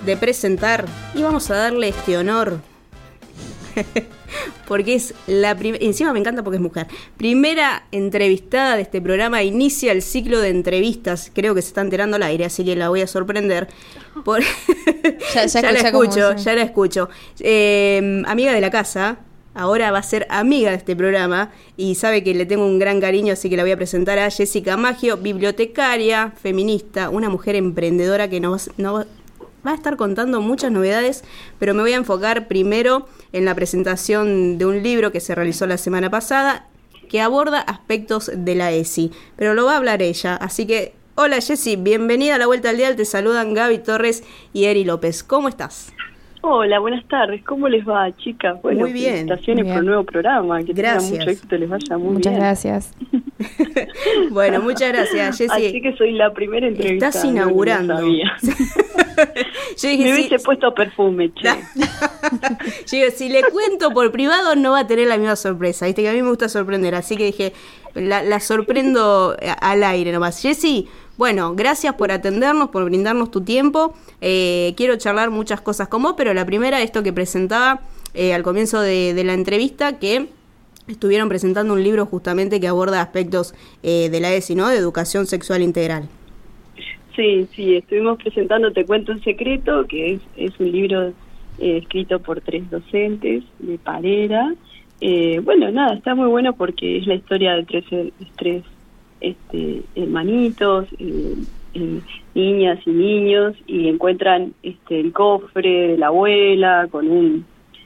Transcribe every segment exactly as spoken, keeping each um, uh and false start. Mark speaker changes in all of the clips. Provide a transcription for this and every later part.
Speaker 1: de presentar y vamos a darle este honor porque es la primera, encima me encanta porque es mujer, primera entrevistada de este programa, inicia el ciclo de entrevistas, creo que se está enterando al aire, así que la voy a sorprender. Por... ya, ya, ya la escucho, ya la escucho. Eh, amiga de la casa, ahora va a ser amiga de este programa y sabe que le tengo un gran cariño, así que la voy a presentar a Jessica Maggio, bibliotecaria, feminista, una mujer emprendedora que nos, nos va a estar contando muchas novedades, pero me voy a enfocar primero en la presentación de un libro que se realizó la semana pasada que aborda aspectos de la E S I, pero lo va a hablar ella, así que hola Jessy, bienvenida a La Vuelta al Dial, te saludan Gaby Torres y Eri López, ¿cómo estás?
Speaker 2: Hola, buenas tardes, ¿cómo les va, chicas? Bueno,
Speaker 1: muy bien.
Speaker 2: Felicitaciones por el nuevo programa, que
Speaker 1: gracias.
Speaker 2: tenga mucho éxito, les vaya muy
Speaker 3: muchas
Speaker 2: bien.
Speaker 3: Muchas gracias.
Speaker 1: Bueno, muchas gracias, Jessy.
Speaker 2: Así que soy la primera entrevistada.
Speaker 1: Estás inaugurando.
Speaker 2: No, no Yo dije, me hubiese sí. puesto perfume, che.
Speaker 1: Yo digo, si le cuento por privado no va a tener la misma sorpresa, viste que a mí me gusta sorprender, así que dije, la, la sorprendo al aire nomás. Jessy, bueno, gracias por atendernos, por brindarnos tu tiempo. Eh, quiero charlar muchas cosas con vos, pero la primera, esto que presentaba eh, al comienzo de, de la entrevista, que estuvieron presentando un libro justamente que aborda aspectos eh, de la E S I, ¿no? De educación sexual integral.
Speaker 2: Sí, sí, estuvimos presentando Te Cuento un Secreto, que es, es un libro eh, escrito por tres docentes de Parera. Eh, bueno, nada, está muy bueno porque es la historia de tres, tres este, hermanitos, eh, eh, niñas y niños, y encuentran este, el cofre de la abuela con un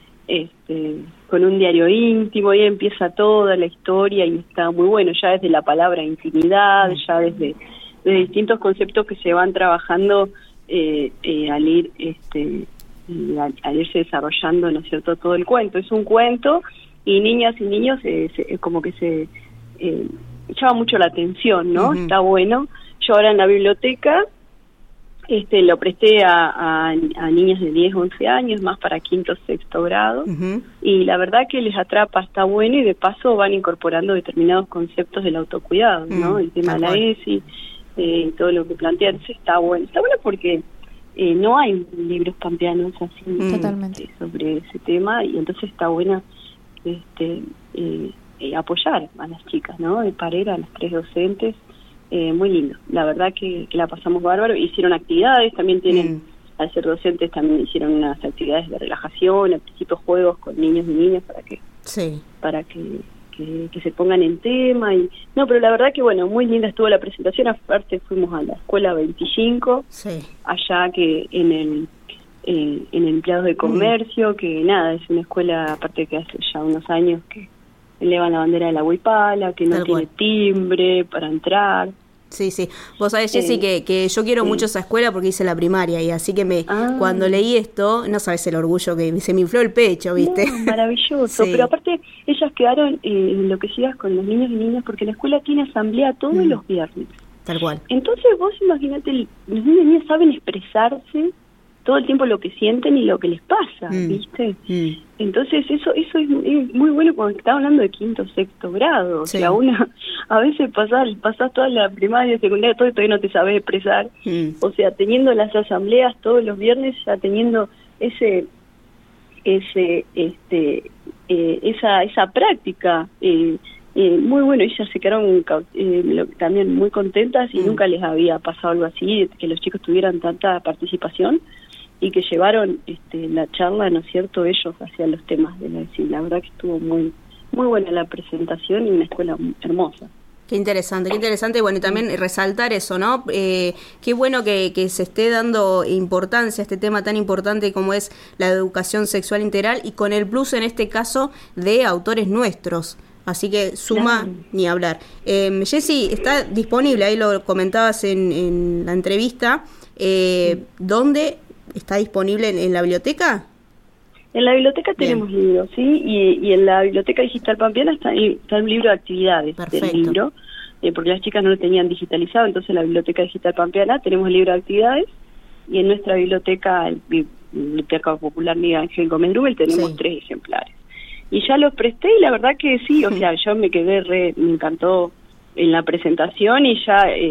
Speaker 2: este, con un diario íntimo, y empieza toda la historia y está muy bueno, ya desde la palabra intimidad, ya desde, desde distintos conceptos que se van trabajando eh, eh, al ir este, al, al irse desarrollando, ¿no es cierto?, todo el cuento. Es un cuento y niñas y niños eh, se, como que se eh, llama mucho la atención, ¿no? Uh-huh. Está bueno. Yo ahora en la biblioteca este lo presté a, a, a niñas de diez, once años, más para quinto, sexto grado, uh-huh. y la verdad que les atrapa, está bueno, y de paso van incorporando determinados conceptos del autocuidado, ¿no? Uh-huh. El tema de la E S I, eh, todo lo que plantean, está bueno. Está bueno porque eh, no hay libros pampeanos así uh-huh. eh, sobre ese tema, y entonces está buena este eh, eh, apoyar a las chicas, ¿no? De Parera, a las tres docentes. Eh, muy lindo, la verdad que, que la pasamos bárbaro. Hicieron actividades, también tienen, mm. al ser docentes también hicieron unas actividades de relajación, al principio juegos con niños y niñas para que sí. para que, que, que se pongan en tema. Y no, pero la verdad que bueno, muy linda estuvo la presentación. Aparte fuimos a la escuela veinticinco, sí. allá que en el eh, en empleados de comercio, mm. que nada, es una escuela, aparte que hace ya unos años que elevan la bandera de la huipala, que no Tal tiene cual. timbre para entrar.
Speaker 1: Sí, sí. Vos sabés, Jessy, eh, que, que yo quiero sí. mucho esa escuela porque hice la primaria, y así que me ah. cuando leí esto, no sabes el orgullo que se me infló el pecho, ¿viste?
Speaker 2: No, maravilloso. Sí. Pero aparte, ellas quedaron eh, enloquecidas con los niños y niñas porque la escuela tiene asamblea todos mm. los viernes.
Speaker 1: Tal cual.
Speaker 2: Entonces vos imaginate, los niños y niñas saben expresarse todo el tiempo lo que sienten y lo que les pasa, mm. ¿viste? Mm. Entonces eso eso es, es muy bueno cuando estás hablando de quinto, sexto grado. Sí. O sea, una, a veces pasás, pasás toda la primaria, secundaria, todo y todavía no te sabes expresar. Mm. O sea, teniendo las asambleas todos los viernes, ya teniendo ese, ese, este, eh, esa, esa práctica, eh, eh, muy bueno. Ellas se quedaron eh, también muy contentas y mm. nunca les había pasado algo así, que los chicos tuvieran tanta participación y que llevaron este, la charla, ¿no es cierto?, ellos hacia los temas de la E S I. La verdad que estuvo muy muy buena la presentación y una escuela hermosa.
Speaker 1: Qué interesante, qué interesante. Bueno, y también resaltar eso, ¿no? Eh, qué bueno que, que se esté dando importancia a este tema tan importante como es la educación sexual integral, y con el plus en este caso de autores nuestros. Así que suma claro. ni hablar. Eh, Jessy, está disponible, ahí lo comentabas en, en la entrevista, eh, sí. ¿dónde está disponible? ¿En, en la biblioteca?
Speaker 2: En la biblioteca tenemos Bien. libros, sí, y, y en la biblioteca digital pampeana está, está el libro de actividades Perfecto. del libro, eh, porque las chicas no lo tenían digitalizado, entonces en la biblioteca digital pampeana tenemos el libro de actividades, y en nuestra biblioteca, el Biblioteca Popular Miguel Ángel Gómez Grubel, tenemos sí. tres ejemplares. Y ya los presté y la verdad que sí, o sea, yo me quedé re, me encantó en la presentación, y ya eh,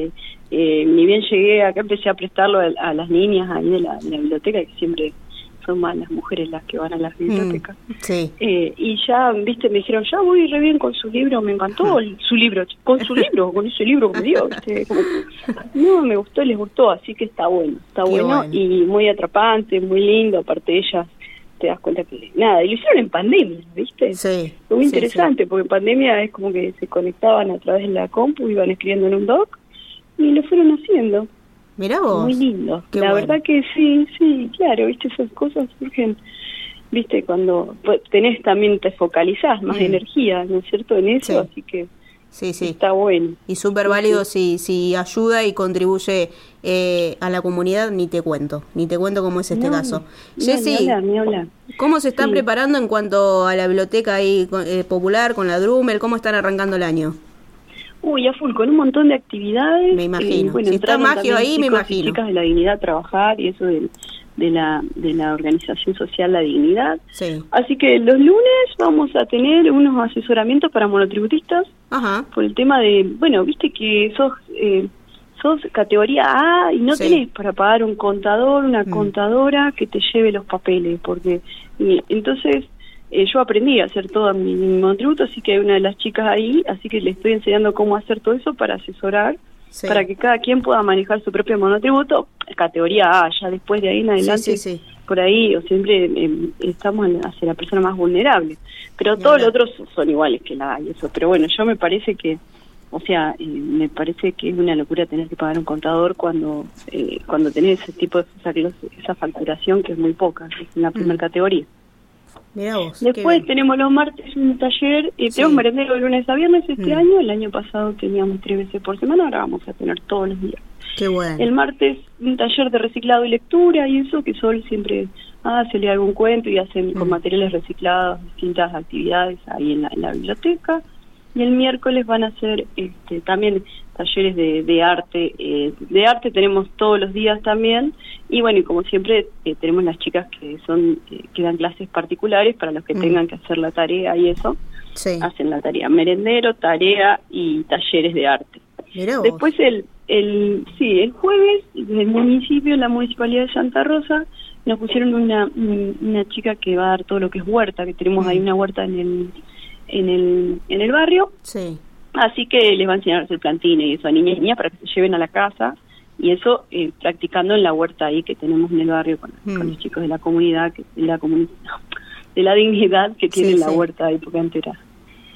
Speaker 2: eh, ni bien llegué acá empecé a prestarlo a, a las niñas ahí de la, de la biblioteca, que siempre son más las mujeres las que van a las bibliotecas.
Speaker 1: Mm, sí.
Speaker 2: Eh, y ya, viste, me dijeron, ya voy re bien con su libro, me encantó el, su libro, con su libro, con ese libro que me dio, ¿viste? Como, no, me gustó, les gustó, así que está bueno, está bueno, bueno y muy atrapante, muy lindo, aparte ellas, te das cuenta que nada, y lo hicieron en pandemia, ¿viste?
Speaker 1: Sí.
Speaker 2: Fue muy
Speaker 1: sí,
Speaker 2: interesante,
Speaker 1: sí.
Speaker 2: porque en pandemia es como que se conectaban a través de la compu, iban escribiendo en un doc, y lo fueron haciendo.
Speaker 1: Mirá vos.
Speaker 2: Muy lindo.
Speaker 1: Qué
Speaker 2: la
Speaker 1: bueno.
Speaker 2: verdad que sí, sí, claro, viste, esas cosas surgen, viste, cuando pues, tenés también, te focalizás más mm. energía, ¿no es cierto?, en eso, sí. Así que
Speaker 1: sí, sí.
Speaker 2: está bueno.
Speaker 1: Y súper válido sí. si, si ayuda y contribuye eh, a la comunidad, ni te cuento, ni te cuento cómo es este
Speaker 2: no,
Speaker 1: caso.
Speaker 2: No,
Speaker 1: Jessy,
Speaker 2: ni hablar, ni hablar.
Speaker 1: ¿Cómo se están sí. preparando en cuanto a la biblioteca ahí, eh, popular, con la Drummel? ¿Cómo están arrancando el año?
Speaker 2: Uy, a full, con un montón de actividades.
Speaker 1: Me imagino.
Speaker 2: Eh, bueno,
Speaker 1: si está Magio ahí, me imagino.
Speaker 2: Chicas de la Dignidad a trabajar y eso de, de la de la organización social La Dignidad.
Speaker 1: Sí.
Speaker 2: Así que los lunes vamos a tener unos asesoramientos para monotributistas.
Speaker 1: Ajá.
Speaker 2: Por el tema de, bueno, viste que sos eh, sos categoría A y no sí. tenés para pagar un contador, una mm. contadora que te lleve los papeles, porque y, entonces... Eh, yo aprendí a hacer todo mi, mi monotributo, así que hay una de las chicas ahí, así que le estoy enseñando cómo hacer todo eso para asesorar, sí. para que cada quien pueda manejar su propio monotributo, categoría A, ya después de ahí en adelante, sí, sí, sí. por ahí, o siempre eh, estamos hacia la persona más vulnerable, pero todos los otros son iguales que la A y eso, pero bueno, yo me parece que, o sea, eh, me parece que es una locura tener que pagar un contador cuando eh, cuando tenés ese tipo de, esa facturación que es muy poca, que es en la primera mm. categoría.
Speaker 1: Mirá vos,
Speaker 2: después tenemos los martes un taller, eh, sí. tenemos merendero de lunes a viernes este mm. año, el año pasado teníamos tres veces por semana, ahora vamos a tener todos los días.
Speaker 1: Qué bueno.
Speaker 2: El martes un taller de reciclado y lectura y eso, que Sol siempre hace, lee algún cuento y hacen mm. con materiales reciclados distintas actividades ahí en la, en la biblioteca. Y el miércoles van a hacer este, también talleres de, de arte. Eh, de arte tenemos todos los días también. Y bueno, y como siempre, eh, tenemos las chicas que son eh, que dan clases particulares para los que mm. tengan que hacer la tarea y eso.
Speaker 1: Sí.
Speaker 2: Hacen la tarea. Merendero, tarea y talleres de arte.
Speaker 1: Mirá vos.
Speaker 2: Después el, el, sí, el jueves, desde el municipio, la Municipalidad de Santa Rosa, nos pusieron una, una chica que va a dar todo lo que es huerta, que tenemos mm. ahí una huerta en el... en el en el barrio,
Speaker 1: sí.
Speaker 2: así que les va a enseñar a hacer plantines y eso a niñas y niñas para que se lleven a la casa y eso eh, practicando en la huerta ahí que tenemos en el barrio con, mm. con los chicos de la comunidad, que de la comunidad de la dignidad que tienen sí, la sí. huerta ahí porque antes era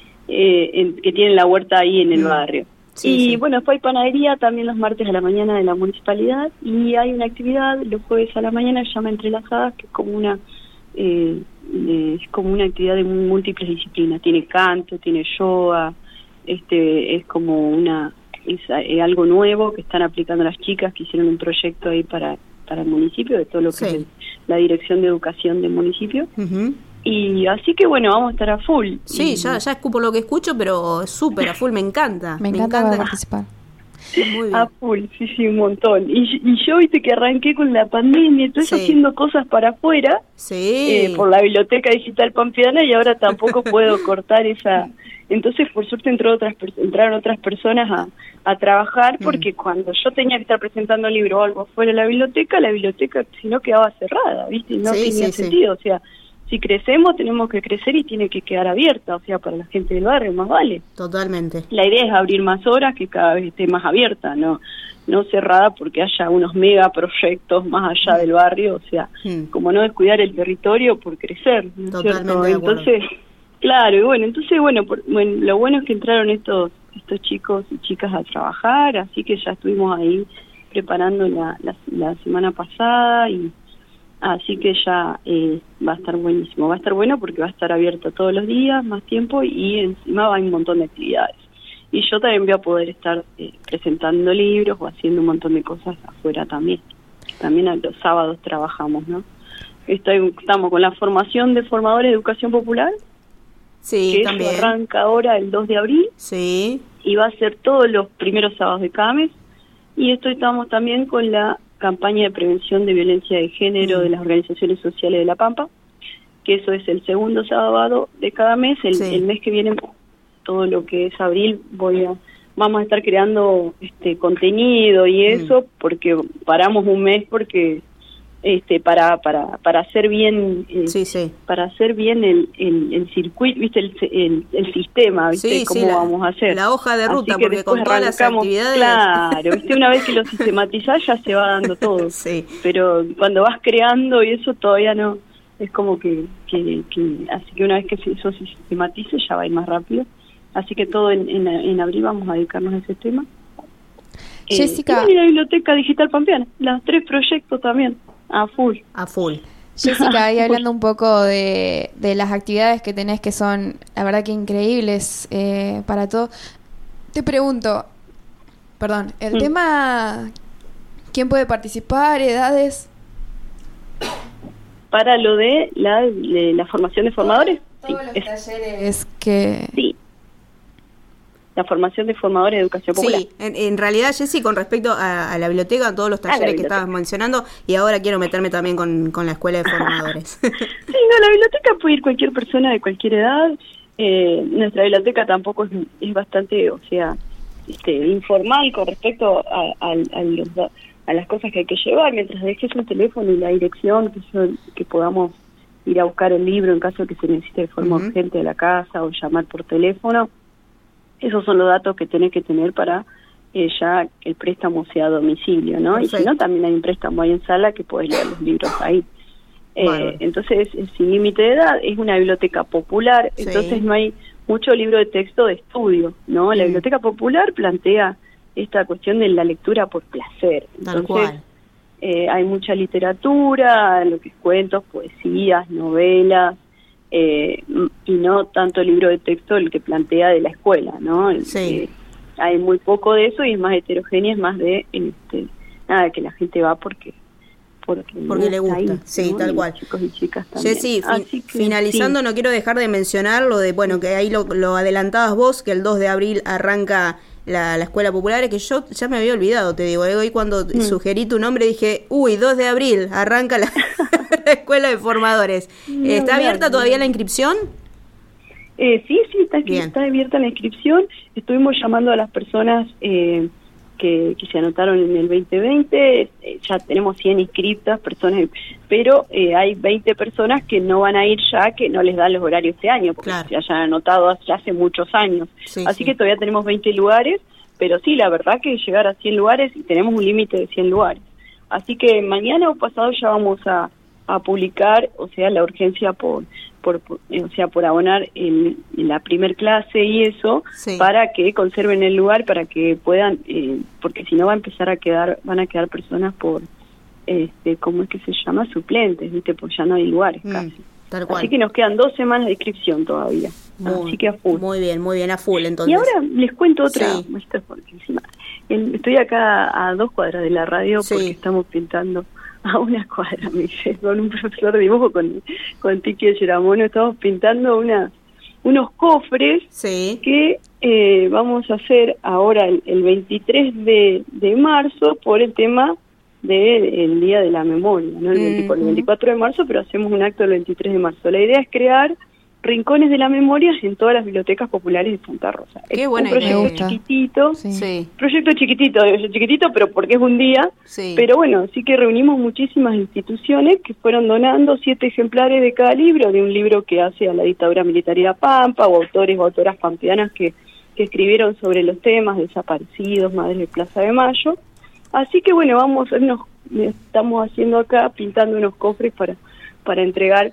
Speaker 2: eh, en, que tienen la huerta ahí en el mm. barrio. Sí, y sí. bueno, después hay panadería también los martes a la mañana de la municipalidad y hay una actividad los jueves a la mañana que se llama Entrelazadas, que es como una eh, es como una actividad de múltiples disciplinas, tiene canto, tiene yoga, este es como una es, es algo nuevo que están aplicando las chicas que hicieron un proyecto ahí para para el municipio, de todo lo que sí. es la Dirección de Educación del municipio. Uh-huh. Y así que bueno, vamos a estar a full.
Speaker 1: Sí,
Speaker 2: y,
Speaker 1: ya ya escupo lo que escucho, pero súper a full, me encanta.
Speaker 3: Me encanta, me encanta participar.
Speaker 2: Muy bien. A full, sí, sí, un montón. Y, y yo, viste, que arranqué con la pandemia, entonces sí. haciendo cosas para afuera,
Speaker 1: sí.
Speaker 2: eh, por la Biblioteca Digital Pampeana, y ahora tampoco puedo cortar esa... Entonces, por suerte, entró otras entraron otras personas a, a trabajar, porque mm. cuando yo tenía que estar presentando un libro o algo fuera de la biblioteca, la biblioteca, si no, quedaba cerrada, viste, y no sí, tenía sí, sentido, sí. o sea... Si crecemos, tenemos que crecer y tiene que quedar abierta, o sea, para la gente del barrio, más vale.
Speaker 1: Totalmente.
Speaker 2: La idea es abrir más horas, que cada vez esté más abierta, no no cerrada porque haya unos megaproyectos más allá del barrio, o sea, hmm. como no descuidar el territorio por crecer, ¿no es
Speaker 1: Totalmente
Speaker 2: cierto? Entonces, claro, y bueno, entonces, bueno, por, bueno, lo bueno es que entraron estos estos chicos y chicas a trabajar, así que ya estuvimos ahí preparando la, la, la semana pasada y así que ya eh, va a estar buenísimo, va a estar bueno porque va a estar abierto todos los días, más tiempo y encima hay un montón de actividades. Y yo también voy a poder estar eh, presentando libros o haciendo un montón de cosas afuera también. También a los sábados trabajamos, ¿no? Estoy, estamos con la formación de formadores de educación popular,
Speaker 1: sí,
Speaker 2: que
Speaker 1: también.
Speaker 2: Eso arranca ahora el dos de abril
Speaker 1: sí.
Speaker 2: y va a ser todos los primeros sábados de cada mes. Y esto estamos también con la campaña de prevención de violencia de género mm. de las organizaciones sociales de La Pampa, que eso es el segundo sábado de cada mes. El, sí. el mes que viene, todo lo que es abril, voy a, vamos a estar creando este contenido y eso, mm. porque paramos un mes porque este para para para hacer bien eh,
Speaker 1: sí, sí.
Speaker 2: para hacer bien el, el, el circuito, viste el, el, el sistema, viste
Speaker 1: sí,
Speaker 2: cómo
Speaker 1: sí, la,
Speaker 2: vamos a hacer
Speaker 1: la hoja de ruta, porque con todas las actividades,
Speaker 2: claro, viste, una vez que lo sistematizás ya se va dando todo,
Speaker 1: sí.
Speaker 2: pero cuando vas creando y eso todavía no, es como que, que, que así que una vez que eso se sistematice ya va a ir más rápido, así que todo en, en, en abril vamos a dedicarnos a ese tema.
Speaker 3: Jessica,
Speaker 2: eh, y la Biblioteca Digital Pampeana, los tres proyectos también. A full.
Speaker 1: A full.
Speaker 3: Jessica, ahí hablando un poco de, de las actividades que tenés, que son, la verdad que increíbles eh, para todo. Te pregunto, perdón, el mm. tema, ¿quién puede participar? ¿Edades?
Speaker 2: Para lo de la, de la formación de formadores.
Speaker 3: Todos
Speaker 2: sí,
Speaker 3: los
Speaker 2: es,
Speaker 3: talleres que...
Speaker 2: Sí. La formación de formadores de educación popular.
Speaker 1: Sí, en, en realidad, Jessy, con respecto a, a la biblioteca, todos los talleres que estabas mencionando, y ahora quiero meterme también con, con la escuela de formadores.
Speaker 2: Sí, no, la biblioteca puede ir cualquier persona de cualquier edad. Eh, nuestra biblioteca tampoco es, es bastante, o sea, este, informal con respecto a, a, a, los, a las cosas que hay que llevar, mientras dejes el teléfono y la dirección, que, son, que podamos ir a buscar el libro en caso de que se necesite de forma uh-huh. urgente de la casa o llamar por teléfono. Esos son los datos que tenés que tener para eh, ya que el préstamo sea a domicilio, ¿no? Perfecto. Y si no, también hay un préstamo ahí en sala que podés leer los libros ahí. Eh, bueno. Entonces, es sin límite de edad, es una biblioteca popular, sí. Entonces no hay mucho libro de texto de estudio, ¿no? La mm. biblioteca popular plantea esta cuestión de la lectura por placer.
Speaker 1: Tal
Speaker 2: Entonces,
Speaker 1: cual.
Speaker 2: Eh, hay mucha literatura, lo que es cuentos, poesías, novelas, Eh, y no tanto el libro de texto el que plantea de la escuela, ¿no?
Speaker 1: Sí.
Speaker 2: Eh, hay muy poco de eso y es más heterogénea, es más de este, nada, que la gente va porque porque,
Speaker 1: porque le gusta, ahí,
Speaker 2: sí,
Speaker 1: ¿no? Tal
Speaker 2: y
Speaker 1: cual.
Speaker 2: Chicos y chicas también.
Speaker 1: Jessy, fin, finalizando, sí. No quiero dejar de mencionar lo de, bueno, que ahí lo, lo adelantabas vos, que el dos de abril arranca la, la escuela popular, que yo ya me había olvidado, te digo, hoy cuando mm. sugerí tu nombre dije, uy, dos de abril arranca la, la escuela de formadores. No, ¿Está abierta no, todavía no. la inscripción?
Speaker 2: Eh, sí, sí, está, está abierta la inscripción. Estuvimos llamando a las personas eh, que, que se anotaron en el veinte veinte, eh, ya tenemos cien inscritas personas, pero eh, hay veinte personas que no van a ir ya, que no les dan los horarios este año, porque claro. se hayan anotado ya hace muchos años. Sí, Así sí. que todavía tenemos veinte lugares, pero sí, la verdad que llegar a cien lugares, y tenemos un límite de cien lugares. Así que mañana o pasado ya vamos a, a publicar, o sea, la urgencia por... Por, por, o sea, por abonar en, en la primer clase y eso, sí. para que conserven el lugar, para que puedan, eh, porque si no va a empezar a quedar, van a quedar personas por, este, ¿cómo es que se llama? Suplentes, ¿viste? Pues ya no hay lugares mm, casi.
Speaker 1: Tal cual.
Speaker 2: Así que nos quedan dos semanas de inscripción todavía.
Speaker 1: Muy,
Speaker 2: Así que a full.
Speaker 1: Muy bien, muy bien, a full entonces.
Speaker 2: Y ahora les cuento otra,
Speaker 1: sí.
Speaker 2: porque encima, estoy acá a dos cuadras de la radio sí. porque estamos pintando a una cuadra, me dice, con un profesor de dibujo, con, con Tiki Geramono, estamos pintando una, unos cofres
Speaker 1: sí.
Speaker 2: que eh, vamos a hacer ahora el, el veintitrés de marzo por el tema del de, Día de la Memoria, ¿no? El, mm-hmm. veinticuatro, el veinticuatro de marzo, pero hacemos un acto el veintitrés de marzo. La idea es crear rincones de la memoria en todas las bibliotecas populares de Santa Rosa.
Speaker 1: Qué
Speaker 2: es
Speaker 1: buena
Speaker 2: un proyecto
Speaker 1: idea.
Speaker 2: chiquitito,
Speaker 1: sí.
Speaker 2: proyecto chiquitito, chiquitito, pero porque es un día,
Speaker 1: sí.
Speaker 2: pero bueno, sí que reunimos muchísimas instituciones que fueron donando siete ejemplares de cada libro, de un libro que hace a la dictadura militar y la Pampa, o autores o autoras pampeanas que, que escribieron sobre los temas desaparecidos, Madres de Plaza de Mayo. Así que bueno, vamos, nos estamos haciendo acá, pintando unos cofres para, para entregar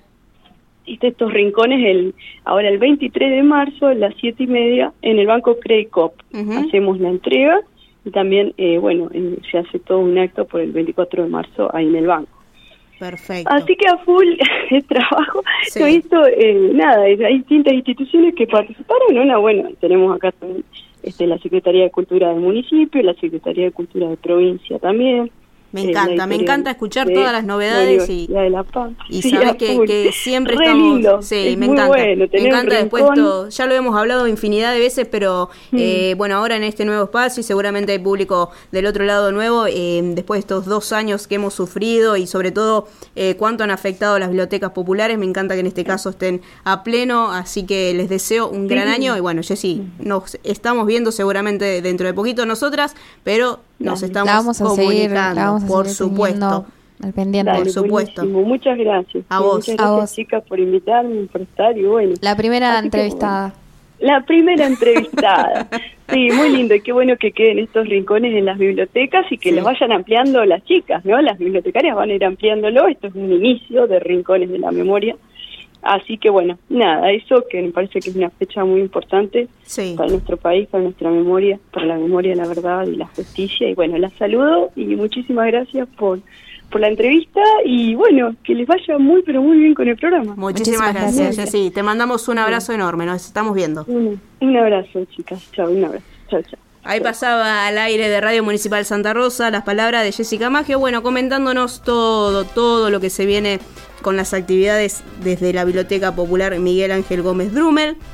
Speaker 2: estos rincones el ahora el veintitrés de marzo a las siete y media en el Banco Credit Coop. Uh-huh. Hacemos la entrega y también, eh, bueno, eh, se hace todo un acto por el veinticuatro de marzo ahí en el banco.
Speaker 1: Perfecto.
Speaker 2: Así que a full el trabajo,
Speaker 1: sí.
Speaker 2: Lo he visto, eh, nada, hay distintas instituciones que participaron. Una, bueno, tenemos acá también este, la Secretaría de Cultura del municipio, la Secretaría de Cultura de provincia también,
Speaker 1: Me encanta, me encanta escuchar de, todas las novedades y,
Speaker 2: de la Pampa.
Speaker 1: y
Speaker 2: sí,
Speaker 1: sabes que, que siempre
Speaker 2: Re
Speaker 1: estamos
Speaker 2: lindo.
Speaker 1: Sí,
Speaker 2: es
Speaker 1: me
Speaker 2: muy
Speaker 1: encanta.
Speaker 2: Bueno,
Speaker 1: me encanta después todo, ya lo hemos hablado infinidad de veces, pero mm. eh, bueno, ahora en este nuevo espacio y seguramente hay público del otro lado nuevo, eh, después de estos dos años que hemos sufrido y sobre todo eh, cuánto han afectado las bibliotecas populares, me encanta que en este caso estén a pleno, así que les deseo un sí. gran año y bueno, Jessy, nos estamos viendo seguramente dentro de poquito nosotras, pero nos
Speaker 3: Dale.
Speaker 1: estamos
Speaker 3: la vamos a
Speaker 1: comunicando,
Speaker 3: seguir, la vamos a
Speaker 1: por
Speaker 3: seguir
Speaker 1: supuesto.
Speaker 3: Al pendiente.
Speaker 2: Dale,
Speaker 1: por supuesto.
Speaker 2: Buenísimo. Muchas gracias.
Speaker 1: A vos.
Speaker 2: Muchas gracias,
Speaker 3: a vos.
Speaker 2: chicas, por invitarme, por estar y bueno.
Speaker 3: La primera
Speaker 2: Así
Speaker 3: entrevistada.
Speaker 2: Que, bueno, la primera entrevistada. Sí, muy lindo. Y qué bueno que queden estos rincones en las bibliotecas y que sí. los vayan ampliando las chicas, ¿no? Las bibliotecarias van a ir ampliándolo. Esto es un inicio de Rincones de la Memoria. Así que bueno, nada, eso que me parece que es una fecha muy importante sí. para nuestro país, para nuestra memoria, para la memoria, la verdad y la justicia. Y bueno, la saludo y muchísimas gracias por por la entrevista y bueno, que les vaya muy pero muy bien con el programa.
Speaker 1: Muchísimas, Muchísimas gracias, Jessy. Te mandamos un abrazo sí. enorme, nos estamos viendo.
Speaker 2: Un, un abrazo, chicas. Chao, un abrazo. Chao, chao.
Speaker 1: Ahí pasaba al aire de Radio Municipal Santa Rosa las palabras de Jessica Maggio, bueno, comentándonos todo, todo lo que se viene con las actividades desde la Biblioteca Popular Miguel Ángel Gómez Drummel.